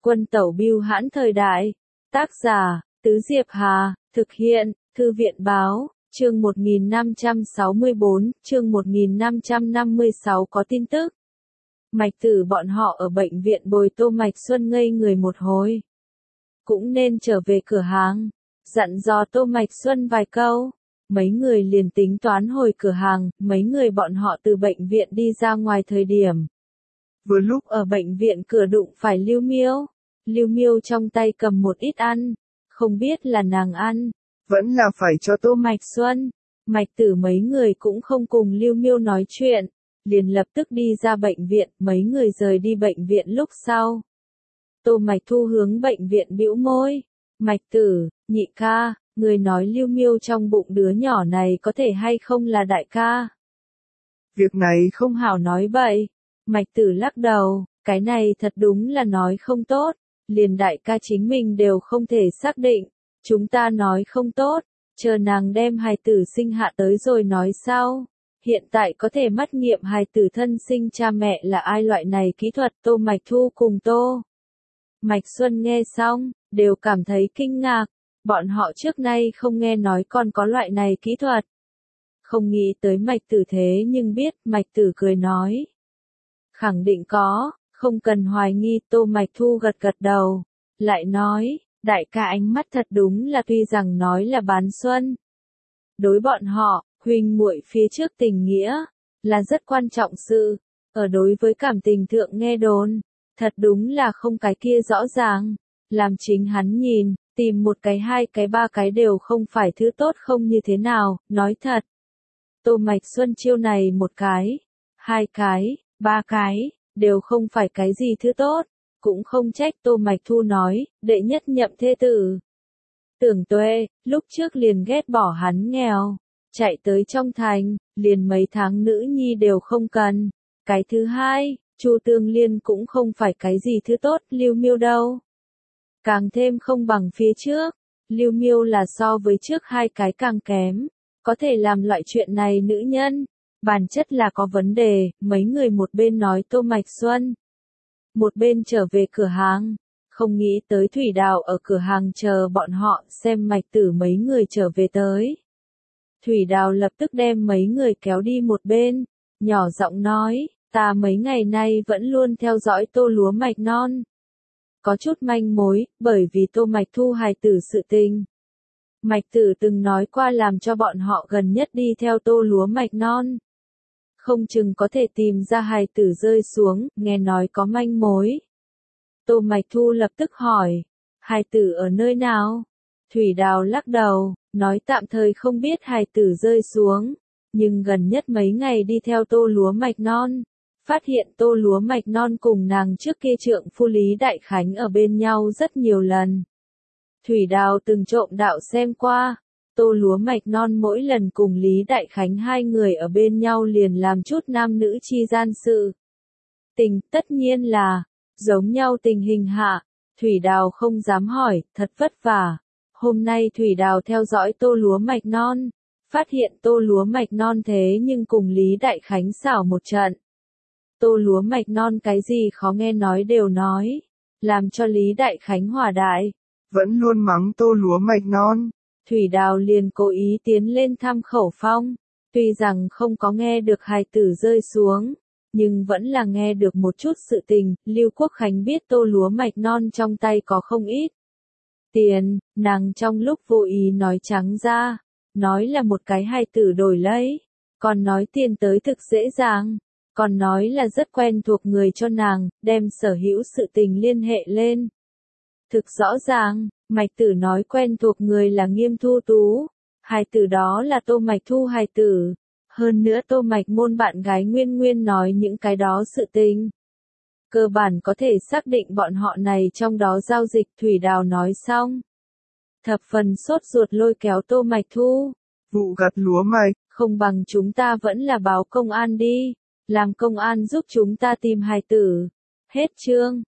Quân tẩu bưu hãn thời đại. Tác giả, Tứ Diệp Hà, thực hiện, Thư viện báo, chương 1564, chương 1556 có tin tức. Mạch Tử bọn họ ở bệnh viện bồi Tô Mạch Xuân ngây người một hồi. Cũng nên trở về cửa hàng, dặn dò Tô Mạch Xuân vài câu. Mấy người liền tính toán hồi cửa hàng, mấy người bọn họ từ bệnh viện đi ra ngoài thời điểm. Vừa lúc ở bệnh viện cửa đụng phải Lưu Miêu. Lưu Miêu trong tay cầm một ít ăn, không biết là nàng ăn, vẫn là phải cho Tô Mạch Xuân. Mạch Tử mấy người cũng không cùng Lưu Miêu nói chuyện, liền lập tức đi ra bệnh viện, mấy người rời đi bệnh viện lúc sau. Tô Mạch Thu hướng bệnh viện bĩu môi, Mạch Tử, nhị ca, người nói Lưu Miêu trong bụng đứa nhỏ này có thể hay không là đại ca. Việc này không hảo nói bậy. Mạch Tử lắc đầu, cái này thật đúng là nói không tốt, liền đại ca chính mình đều không thể xác định, chúng ta nói không tốt, chờ nàng đem hài tử sinh hạ tới rồi nói sau. Hiện tại có thể mắt nghiệm hài tử thân sinh cha mẹ là ai loại này kỹ thuật. Tô Mạch Thu cùng Tô Mạch Xuân nghe xong, đều cảm thấy kinh ngạc, bọn họ trước nay không nghe nói còn có loại này kỹ thuật. Không nghĩ tới Mạch Tử thế nhưng biết. Mạch Tử cười nói, khẳng định có, không cần hoài nghi. Tô Mạch Thu gật gật đầu, lại nói, đại ca ánh mắt thật đúng là tuy rằng nói là bán xuân. Đối bọn họ, huynh muội phía trước tình nghĩa, là rất quan trọng sự, ở đối với cảm tình thượng nghe đồn, thật đúng là không cái kia rõ ràng, làm chính hắn nhìn, tìm một cái hai cái ba cái đều không phải thứ tốt không như thế nào, nói thật. Tô Mạch Xuân chiêu này một cái, hai cái, ba cái, đều không phải cái gì thứ tốt, cũng không trách Tô Mạch Thu nói, đệ nhất nhậm thê tử. Tưởng Tuệ, lúc trước liền ghét bỏ hắn nghèo, chạy tới trong thành, liền mấy tháng nữ nhi đều không cần. Cái thứ hai, Chu Tương Liên cũng không phải cái gì thứ tốt. Lưu Miêu đâu? Càng thêm không bằng phía trước, Lưu Miêu là so với trước hai cái càng kém, có thể làm loại chuyện này nữ nhân, bản chất là có vấn đề. Mấy người một bên nói Tô Mạch Xuân, một bên trở về cửa hàng, không nghĩ tới Thủy Đào ở cửa hàng chờ bọn họ xem Mạch Tử mấy người trở về tới. Thủy Đào lập tức đem mấy người kéo đi một bên, nhỏ giọng nói, ta mấy ngày nay vẫn luôn theo dõi Tô Lúa Mạch Non. Có chút manh mối, bởi vì Tô Mạch Thu hài tử sự tình. Mạch Tử từng nói qua làm cho bọn họ gần nhất đi theo Tô Lúa Mạch Non. Không chừng có thể tìm ra hài tử rơi xuống, nghe nói có manh mối. Tô Mạch Thu lập tức hỏi, hài tử ở nơi nào? Thủy Đào lắc đầu, nói tạm thời không biết hài tử rơi xuống, nhưng gần nhất mấy ngày đi theo Tô Lúa Mạch Non, phát hiện Tô Lúa Mạch Non cùng nàng trước kia trượng phu Lý Đại Khánh ở bên nhau rất nhiều lần. Thủy Đào từng trộm đạo xem qua, Tô Lúa Mạch Non mỗi lần cùng Lý Đại Khánh hai người ở bên nhau liền làm chút nam nữ chi gian sự tình, tất nhiên là giống nhau tình hình hạ. Thủy Đào không dám hỏi, thật vất vả. Hôm nay Thủy Đào theo dõi Tô Lúa Mạch Non, phát hiện Tô Lúa Mạch Non thế nhưng cùng Lý Đại Khánh xảo một trận. Tô Lúa Mạch Non cái gì khó nghe nói đều nói, làm cho Lý Đại Khánh hỏa đại, vẫn luôn mắng Tô Lúa Mạch Non. Thủy Đào liền cố ý tiến lên thăm khẩu phong, tuy rằng không có nghe được hài tử rơi xuống, nhưng vẫn là nghe được một chút sự tình. Lưu Quốc Khánh biết Tô Lúa Mạch Non trong tay có không ít tiền, nàng trong lúc vô ý nói trắng ra, nói là một cái hài tử đổi lấy, còn nói tiền tới thực dễ dàng, còn nói là rất quen thuộc người cho nàng, đem sở hữu sự tình liên hệ lên. Thực rõ ràng, Mạch Tử nói quen thuộc người là Nghiêm Thu Tú, hài tử đó là Tô Mạch Thu hài tử, hơn nữa Tô Mạch môn bạn gái Nguyên Nguyên nói những cái đó sự tình. Cơ bản có thể xác định bọn họ này trong đó giao dịch. Thủy Đào nói xong, thập phần sốt ruột lôi kéo Tô Mạch Thu, vụ gặt lúa mạch, không bằng chúng ta vẫn là báo công an đi, làm công an giúp chúng ta tìm hài tử. Hết chương.